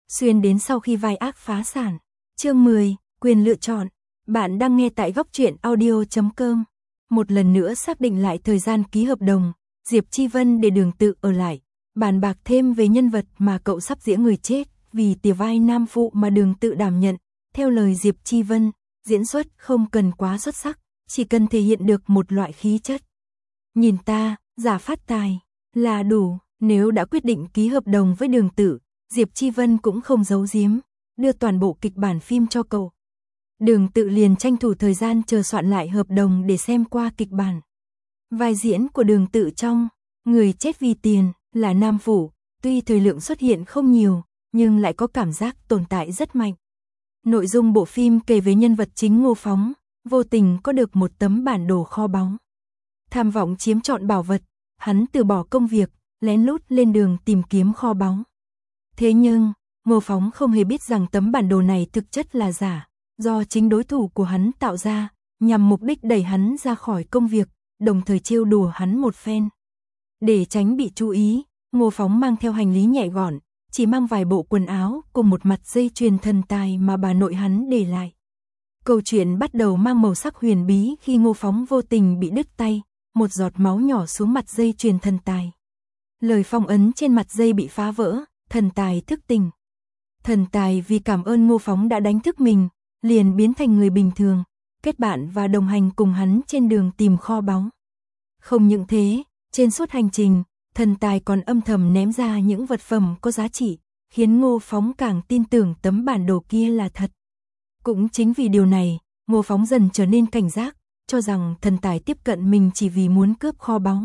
xuyên đến sau khi vai ác phá sản. Chương 10, quyền lựa chọn. Bạn đang nghe tại goctruyện.audio.com. Một lần nữa xác định lại thời gian ký hợp đồng, Diệp Chi Vân để Đường Tự ở lại, bàn bạc thêm về nhân vật mà cậu sắp diễn người chết, vì tiểu vai nam phụ mà Đường Tự đảm nhận. Theo lời Diệp Chi Vân, diễn xuất không cần quá xuất sắc, chỉ cần thể hiện được một loại khí chất. Nhìn ta, giả phát tài, là đủ. Nếu đã quyết định ký hợp đồng với Đường Tự, Diệp Chi Vân cũng không giấu giếm, đưa toàn bộ kịch bản phim cho cậu. Đường Tự liền tranh thủ thời gian chờ soạn lại hợp đồng để xem qua kịch bản. Vai diễn của Đường Tự trong Người chết vì tiền là nam phụ, tuy thời lượng xuất hiện không nhiều, nhưng lại có cảm giác tồn tại rất mạnh. Nội dung bộ phim kể về nhân vật chính Ngô Phóng, vô tình có được một tấm bản đồ kho báu. Tham vọng chiếm trọn bảo vật, hắn từ bỏ công việc, lén lút lên đường tìm kiếm kho báu. Thế nhưng, Ngô Phóng không hề biết rằng tấm bản đồ này thực chất là giả, do chính đối thủ của hắn tạo ra, nhằm mục đích đẩy hắn ra khỏi công việc, đồng thời trêu đùa hắn một phen. Để tránh bị chú ý, Ngô Phóng mang theo hành lý nhẹ gọn, chỉ mang vài bộ quần áo cùng một mặt dây chuyền thần tài mà bà nội hắn để lại. Câu chuyện bắt đầu mang màu sắc huyền bí khi Ngô Phóng vô tình bị đứt tay, một giọt máu nhỏ xuống mặt dây chuyền thần tài. Lời phong ấn trên mặt dây bị phá vỡ, thần tài thức tỉnh. Thần tài vì cảm ơn Ngô Phóng đã đánh thức mình, liền biến thành người bình thường, kết bạn và đồng hành cùng hắn trên đường tìm kho báu. Không những thế, trên suốt hành trình, thần tài còn âm thầm ném ra những vật phẩm có giá trị, khiến Ngô Phóng càng tin tưởng tấm bản đồ kia là thật. Cũng chính vì điều này, Ngô Phóng dần trở nên cảnh giác, cho rằng thần tài tiếp cận mình chỉ vì muốn cướp kho báu.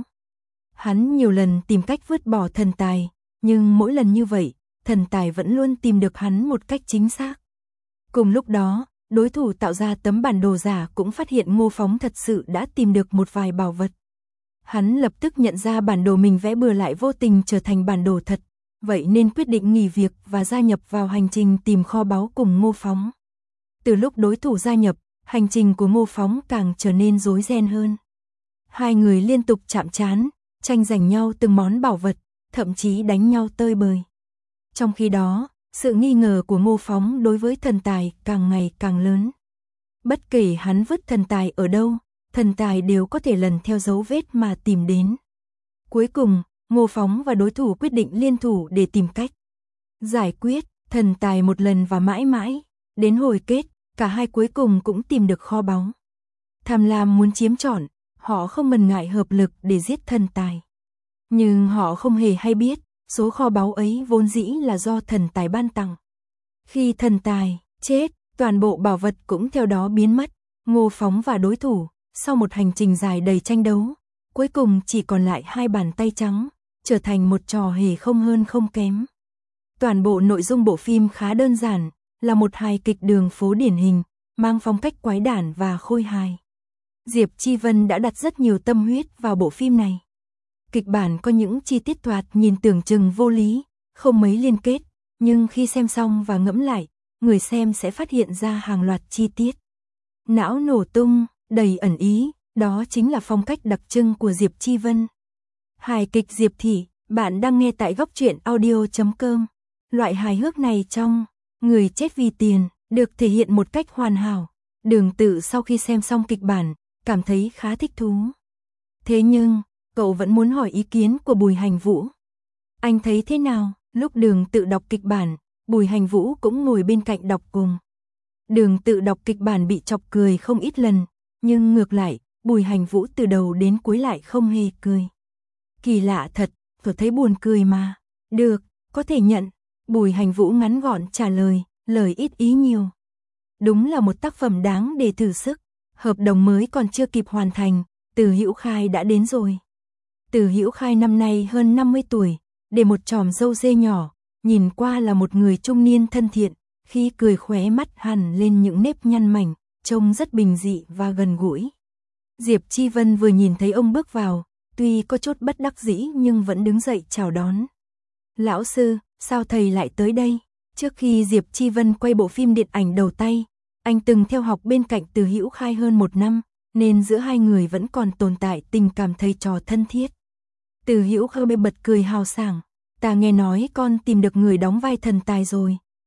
Hắn nhiều lần tìm cách vứt bỏ thần tài, nhưng mỗi lần như vậy, thần tài vẫn luôn tìm được hắn một cách chính xác. Cùng lúc đó, đối thủ tạo ra tấm bản đồ giả cũng phát hiện Ngô Phóng thật sự đã tìm được một vài bảo vật. Hắn lập tức nhận ra bản đồ mình vẽ bừa lại vô tình trở thành bản đồ thật, vậy nên quyết định nghỉ việc và gia nhập vào hành trình tìm kho báu cùng Ngô Phóng. Từ lúc đối thủ gia nhập, hành trình của Ngô Phóng càng trở nên rối ren hơn. Hai người liên tục chạm trán, tranh giành nhau từng món bảo vật, thậm chí đánh nhau tơi bời. Trong khi đó, sự nghi ngờ của Ngô Phóng đối với thần tài càng ngày càng lớn. Bất kể hắn vứt thần tài ở đâu, thần tài đều có thể lần theo dấu vết mà tìm đến. Cuối cùng, Ngô Phóng và đối thủ quyết định liên thủ để tìm cách giải quyết thần tài một lần và mãi mãi. Đến hồi kết, cả hai cuối cùng cũng tìm được kho báu. Tham lam muốn chiếm trọn, họ không ngần ngại hợp lực để giết thần tài. Nhưng họ không hề hay biết, số kho báu ấy vốn dĩ là do thần tài ban tặng. Khi thần tài chết, toàn bộ bảo vật cũng theo đó biến mất. Ngô Phóng và đối thủ, sau một hành trình dài đầy tranh đấu, cuối cùng chỉ còn lại hai bàn tay trắng, trở thành một trò hề không hơn không kém. Toàn bộ nội dung bộ phim khá đơn giản, là một hài kịch đường phố điển hình, mang phong cách quái đản và khôi hài. Diệp Chi Vân đã đặt rất nhiều tâm huyết vào bộ phim này. Kịch bản có những chi tiết thoạt nhìn tưởng chừng vô lý, không mấy liên kết, nhưng khi xem xong và ngẫm lại, người xem sẽ phát hiện ra hàng loạt chi tiết. Não nổ tung, đầy ẩn ý, đó chính là phong cách đặc trưng của Diệp Chi Vân. Hài kịch Diệp Thị, bạn đang nghe tại goctruyện.audio.com. Loại hài hước này trong Người chết vì tiền, được thể hiện một cách hoàn hảo. Đường Tự sau khi xem xong kịch bản, cảm thấy khá thích thú. Thế nhưng, cậu vẫn muốn hỏi ý kiến của Bùi Hành Vũ. Anh thấy thế nào? Lúc Đường Tự đọc kịch bản, Bùi Hành Vũ cũng ngồi bên cạnh đọc cùng. Đường Tự đọc kịch bản bị chọc cười không ít lần, nhưng ngược lại, Bùi Hành Vũ từ đầu đến cuối lại không hề cười. Kỳ lạ thật, tôi thấy buồn cười mà. Được, có thể nhận. Bùi Hành Vũ ngắn gọn trả lời, lời ít ý nhiều. Đúng là một tác phẩm đáng để thử sức. Hợp đồng mới còn chưa kịp hoàn thành, Từ Hữu Khai đã đến rồi. Từ Hữu Khai năm nay hơn 50 tuổi, để một chòm râu dê nhỏ, nhìn qua là một người trung niên thân thiện, khi cười khóe mắt hằn lên những nếp nhăn mảnh, trông rất bình dị và gần gũi. Diệp Chi Vân vừa nhìn thấy ông bước vào, tuy có chút bất đắc dĩ nhưng vẫn đứng dậy chào đón. Lão sư, sao thầy lại tới đây? Trước khi Diệp Chi Vân quay bộ phim điện ảnh đầu tay, anh từng theo học bên cạnh Từ Hữu Khai hơn 1 năm, nên giữa hai người vẫn còn tồn tại tình cảm thầy trò thân thiết. Từ Hữu Khai bật cười hào sảng, ta nghe nói con tìm được người đóng vai thần tài rồi,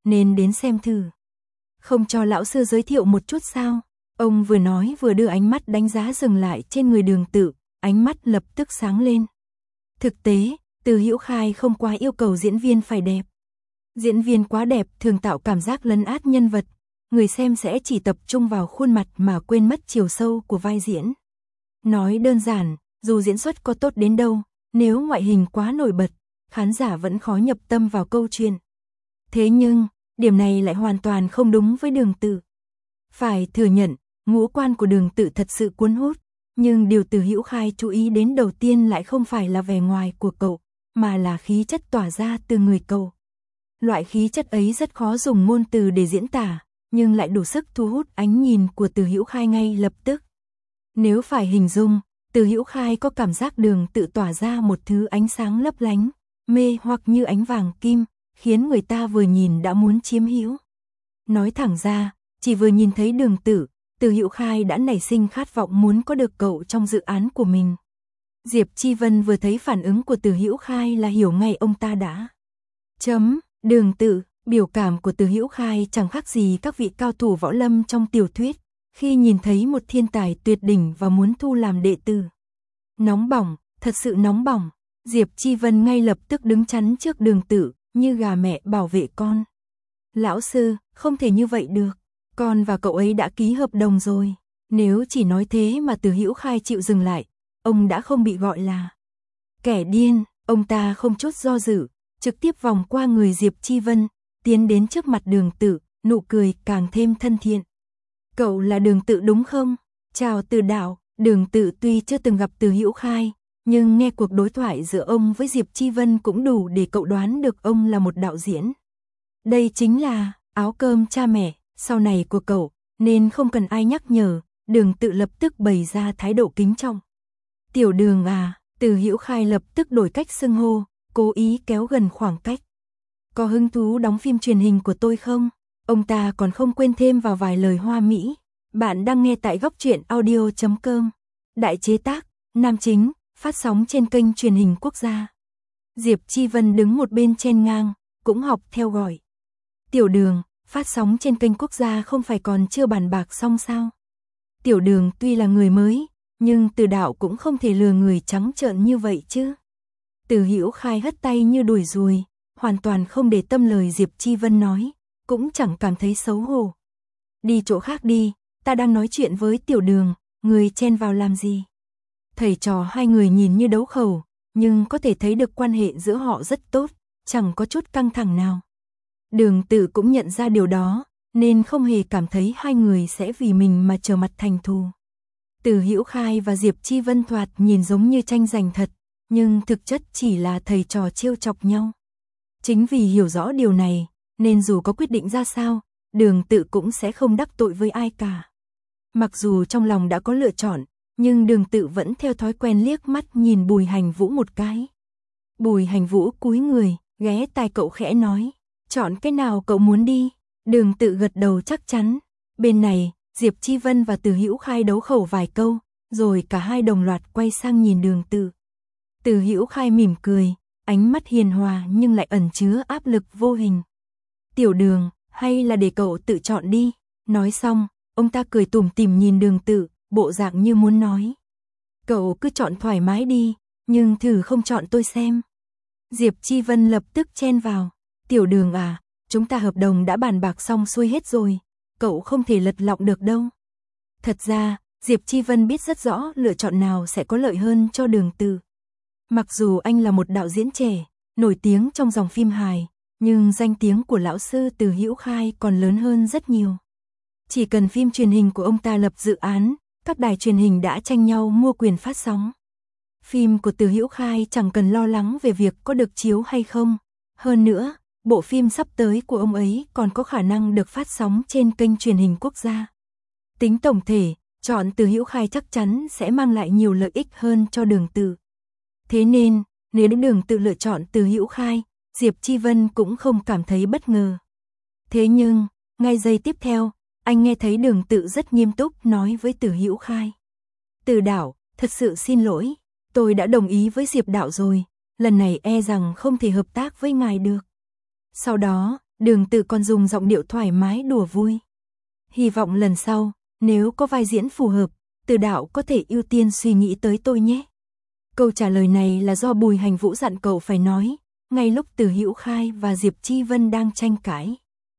nên đến xem thử. Không cho lão sư giới thiệu một chút sao? Ông vừa nói vừa đưa ánh mắt đánh giá dừng lại trên người Đường Tự, ánh mắt lập tức sáng lên. Thực tế, Từ Hữu Khai không quá yêu cầu diễn viên phải đẹp. Diễn viên quá đẹp thường tạo cảm giác lấn át nhân vật, người xem sẽ chỉ tập trung vào khuôn mặt mà quên mất chiều sâu của vai diễn. Nói đơn giản, dù diễn xuất có tốt đến đâu, nếu ngoại hình quá nổi bật, khán giả vẫn khó nhập tâm vào câu chuyện. Thế nhưng, điểm này lại hoàn toàn không đúng với Đường Tự. Phải thừa nhận, ngũ quan của Đường Tự thật sự cuốn hút, nhưng điều Từ Hữu Khai chú ý đến đầu tiên lại không phải là vẻ ngoài của cậu, mà là khí chất tỏa ra từ người cậu. Loại khí chất ấy rất khó dùng ngôn từ để diễn tả, nhưng lại đủ sức thu hút ánh nhìn của Từ Hữu Khai ngay lập tức. Nếu phải hình dung, Từ Hữu Khai có cảm giác Đường Tự tỏa ra một thứ ánh sáng lấp lánh, mê hoặc như ánh vàng kim, khiến người ta vừa nhìn đã muốn chiếm hữu. Nói thẳng ra, chỉ vừa nhìn thấy Đường Tự, Từ Hữu Khai đã nảy sinh khát vọng muốn có được cậu trong dự án của mình. Diệp Chi Vân vừa thấy phản ứng của Từ Hữu Khai là hiểu ngay ông ta đã. Đường Tự, biểu cảm của Từ Hữu Khai chẳng khác gì các vị cao thủ võ lâm trong tiểu thuyết, khi nhìn thấy một thiên tài tuyệt đỉnh và muốn thu làm đệ tử. Nóng bỏng, thật sự nóng bỏng, Diệp Chi Vân ngay lập tức đứng chắn trước Đường Tự, như gà mẹ bảo vệ con. Lão sư, không thể như vậy được, con và cậu ấy đã ký hợp đồng rồi. Nếu chỉ nói thế mà Từ Hữu Khai chịu dừng lại, ông đã không bị gọi là kẻ điên. Ông ta không chút do dự, trực tiếp vòng qua người Diệp Chi Vân, tiến đến trước mặt Đường Tự, nụ cười càng thêm thân thiện. Cậu là Đường Tự đúng không? Chào Từ đạo. Đường Tự tuy chưa từng gặp Từ Hữu Khai, nhưng nghe cuộc đối thoại giữa ông với Diệp Chi Vân cũng đủ để cậu đoán được ông là một đạo diễn. Đây chính là áo cơm cha mẹ sau này của cậu, nên không cần ai nhắc nhở, Đường Tự lập tức bày ra thái độ kính trọng. Tiểu Đường à, Từ Hữu Khai lập tức đổi cách xưng hô, cố ý kéo gần khoảng cách. Có hứng thú đóng phim truyền hình của tôi không? Ông ta còn không quên thêm vào vài lời hoa mỹ. Bạn đang nghe tại Góc Truyện Audio.com. Đại chế tác, nam chính, phát sóng trên kênh truyền hình quốc gia. Diệp Chi Vân đứng một bên chen ngang, cũng học theo gọi. Tiểu Đường, phát sóng trên kênh quốc gia không phải còn chưa bàn bạc xong sao? Tiểu Đường tuy là người mới, nhưng Từ đạo cũng không thể lừa người trắng trợn như vậy chứ. Từ Hữu Khai hất tay như đuổi ruồi, hoàn toàn không để tâm lời Diệp Chi Vân nói, cũng chẳng cảm thấy xấu hổ. Đi chỗ khác đi, ta đang nói chuyện với Tiểu Đường, người chen vào làm gì? Thầy trò hai người nhìn như đấu khẩu, nhưng có thể thấy được quan hệ giữa họ rất tốt, chẳng có chút căng thẳng nào. Đường Tự cũng nhận ra điều đó, nên không hề cảm thấy hai người sẽ vì mình mà trở mặt thành thù. Từ Hữu Khai và Diệp Chi Vân thoạt nhìn giống như tranh giành thật, nhưng thực chất chỉ là thầy trò trêu chọc nhau. Chính vì hiểu rõ điều này, nên dù có quyết định ra sao, Đường Tự cũng sẽ không đắc tội với ai cả. Mặc dù trong lòng đã có lựa chọn, nhưng Đường Tự vẫn theo thói quen liếc mắt nhìn Bùi Hành Vũ một cái. Bùi Hành Vũ cúi người, ghé tai cậu khẽ nói, chọn cái nào cậu muốn đi? Đường Tự gật đầu chắc chắn. Bên này, Diệp Chi Vân và Từ Hữu Khai đấu khẩu vài câu, rồi cả hai đồng loạt quay sang nhìn Đường Tự. Từ Hữu Khai mỉm cười, ánh mắt hiền hòa nhưng lại ẩn chứa áp lực vô hình. Tiểu Đường, hay là để cậu tự chọn đi. Nói xong, ông ta cười tủm tỉm nhìn Đường Tự, bộ dạng như muốn nói. Cậu cứ chọn thoải mái đi, nhưng thử không chọn tôi xem. Diệp Chi Vân lập tức chen vào. Tiểu Đường à, chúng ta hợp đồng đã bàn bạc xong xuôi hết rồi, cậu không thể lật lọng được đâu. Thật ra, Diệp Chi Vân biết rất rõ lựa chọn nào sẽ có lợi hơn cho Đường Tự. Mặc dù anh là một đạo diễn trẻ, nổi tiếng trong dòng phim hài, nhưng danh tiếng của lão sư Từ Hữu Khai còn lớn hơn rất nhiều. Chỉ cần phim truyền hình của ông ta lập dự án, các đài truyền hình đã tranh nhau mua quyền phát sóng. Phim của Từ Hữu Khai chẳng cần lo lắng về việc có được chiếu hay không. Hơn nữa, bộ phim sắp tới của ông ấy còn có khả năng được phát sóng trên kênh truyền hình quốc gia. Tính tổng thể, chọn Từ Hữu Khai chắc chắn sẽ mang lại nhiều lợi ích hơn cho Đường Tự. Thế nên, nếu Đường Tự lựa chọn Từ Hữu Khai, Diệp Chi Vân cũng không cảm thấy bất ngờ. Thế nhưng, ngay giây tiếp theo, anh nghe thấy Đường Tự rất nghiêm túc nói với Từ Hữu Khai. Từ đạo, thật sự xin lỗi, tôi đã đồng ý với Diệp đạo rồi, lần này e rằng không thể hợp tác với ngài được. Sau đó, Đường Tự còn dùng giọng điệu thoải mái đùa vui. Hy vọng lần sau, nếu có vai diễn phù hợp, Từ đạo có thể ưu tiên suy nghĩ tới tôi nhé. Câu trả lời này là do Bùi Hành Vũ dặn cậu phải nói, ngay lúc Từ Hữu Khai và Diệp Chi Vân đang tranh cãi.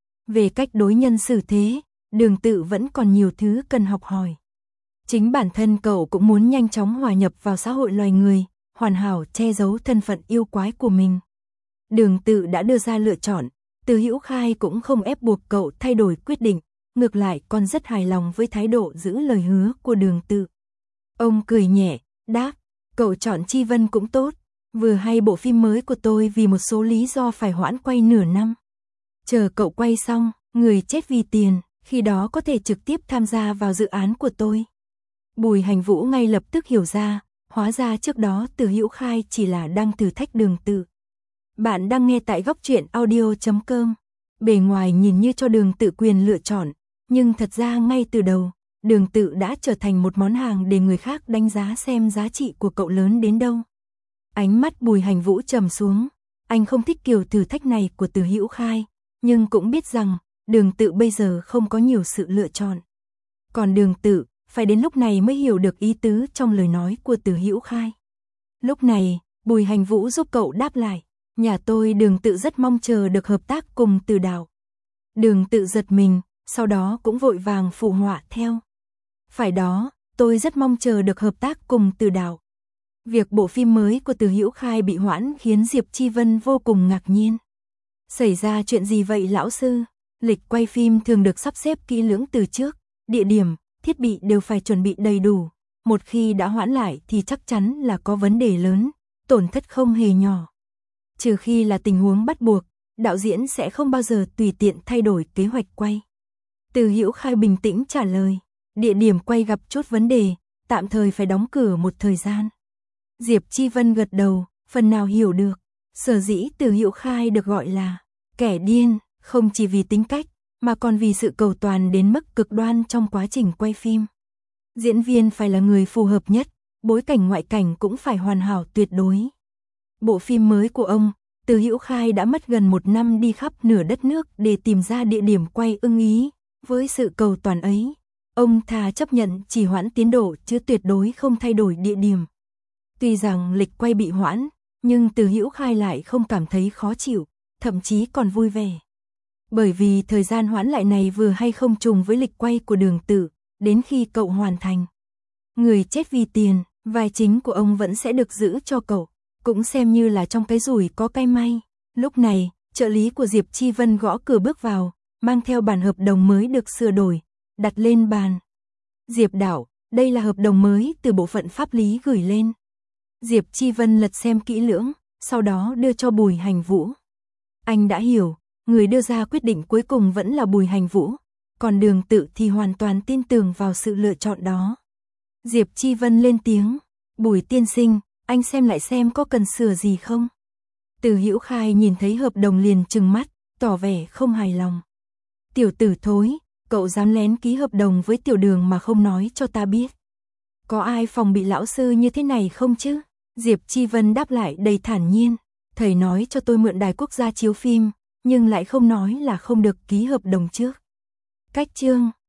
Về cách đối nhân xử thế, Đường Tự vẫn còn nhiều thứ cần học hỏi. Chính bản thân cậu cũng muốn nhanh chóng hòa nhập vào xã hội loài người, hoàn hảo che giấu thân phận yêu quái của mình. Đường Tự đã đưa ra lựa chọn, Từ Hữu Khai cũng không ép buộc cậu thay đổi quyết định, ngược lại còn rất hài lòng với thái độ giữ lời hứa của Đường Tự. Ông cười nhẹ, đáp, cậu chọn Chi Vân cũng tốt, vừa hay bộ phim mới của tôi vì một số lý do phải hoãn quay nửa năm. Chờ cậu quay xong, người chết vì tiền, khi đó có thể trực tiếp tham gia vào dự án của tôi. Bùi Hành Vũ ngay lập tức hiểu ra, hóa ra trước đó Từ Hữu Khai chỉ là đang thử thách Đường Tự. Bạn đang nghe tại Góc Truyện Audio.com. Bề ngoài nhìn như cho Đường Tự quyền lựa chọn, nhưng thật ra ngay từ đầu, Đường Tự đã trở thành một món hàng để người khác đánh giá xem giá trị của cậu lớn đến đâu. Ánh mắt Bùi Hành Vũ trầm xuống, anh không thích kiểu thử thách này của Từ Hữu Khai, nhưng cũng biết rằng Đường Tự bây giờ không có nhiều sự lựa chọn. Còn Đường Tự, phải đến lúc này mới hiểu được ý tứ trong lời nói của Từ Hữu Khai. Lúc này, Bùi Hành Vũ giúp cậu đáp lại, nhà tôi Đường Tự rất mong chờ được hợp tác cùng Từ đạo. Đường Tự giật mình, sau đó cũng vội vàng phụ họa theo. Phải đó, tôi rất mong chờ được hợp tác cùng Từ đạo. Việc bộ phim mới của Từ Hữu Khai bị hoãn khiến Diệp Chi Vân vô cùng ngạc nhiên. Xảy ra chuyện gì vậy lão sư? Lịch quay phim thường được sắp xếp kỹ lưỡng từ trước, địa điểm, thiết bị đều phải chuẩn bị đầy đủ. Một khi đã hoãn lại thì chắc chắn là có vấn đề lớn, tổn thất không hề nhỏ. Trừ khi là tình huống bắt buộc, đạo diễn sẽ không bao giờ tùy tiện thay đổi kế hoạch quay. Từ Hữu Khai bình tĩnh trả lời, địa điểm quay gặp chút vấn đề, tạm thời phải đóng cửa một thời gian. Diệp Chi Vân gật đầu, phần nào hiểu được, sở dĩ Từ Hữu Khai được gọi là kẻ điên, không chỉ vì tính cách, mà còn vì sự cầu toàn đến mức cực đoan trong quá trình quay phim. Diễn viên phải là người phù hợp nhất, bối cảnh ngoại cảnh cũng phải hoàn hảo tuyệt đối. Bộ phim mới của ông, Từ Hữu Khai đã mất gần 1 năm đi khắp nửa đất nước để tìm ra địa điểm quay ưng ý. Với sự cầu toàn ấy, ông thà chấp nhận trì hoãn tiến độ chứ tuyệt đối không thay đổi địa điểm. Tuy rằng lịch quay bị hoãn, nhưng Từ Hữu Khai lại không cảm thấy khó chịu, thậm chí còn vui vẻ. Bởi vì thời gian hoãn lại này vừa hay không trùng với lịch quay của Đường Tự, đến khi cậu hoàn thành. Người chết vì tiền, vai chính của ông vẫn sẽ được giữ cho cậu, cũng xem như là trong cái rủi có cái may. Lúc này, trợ lý của Diệp Chi Vân gõ cửa bước vào, mang theo bản hợp đồng mới được sửa đổi, đặt lên bàn. Diệp đạo, đây là hợp đồng mới từ bộ phận pháp lý gửi lên. Diệp Chi Vân lật xem kỹ lưỡng, sau đó đưa cho Bùi Hành Vũ. Anh đã hiểu, người đưa ra quyết định cuối cùng vẫn là Bùi Hành Vũ, còn Đường Tự thì hoàn toàn tin tưởng vào sự lựa chọn đó. Diệp Chi Vân lên tiếng, Bùi tiên sinh, anh xem lại xem có cần sửa gì không? Từ Hữu Khai nhìn thấy hợp đồng liền trừng mắt, tỏ vẻ không hài lòng. Tiểu tử thối, cậu dám lén ký hợp đồng với Tiểu Đường mà không nói cho ta biết. Có ai phòng bị lão sư như thế này không chứ? Diệp Chi Vân đáp lại đầy thản nhiên, thầy nói cho tôi mượn đài quốc gia chiếu phim, nhưng lại không nói là không được ký hợp đồng trước. Cách chương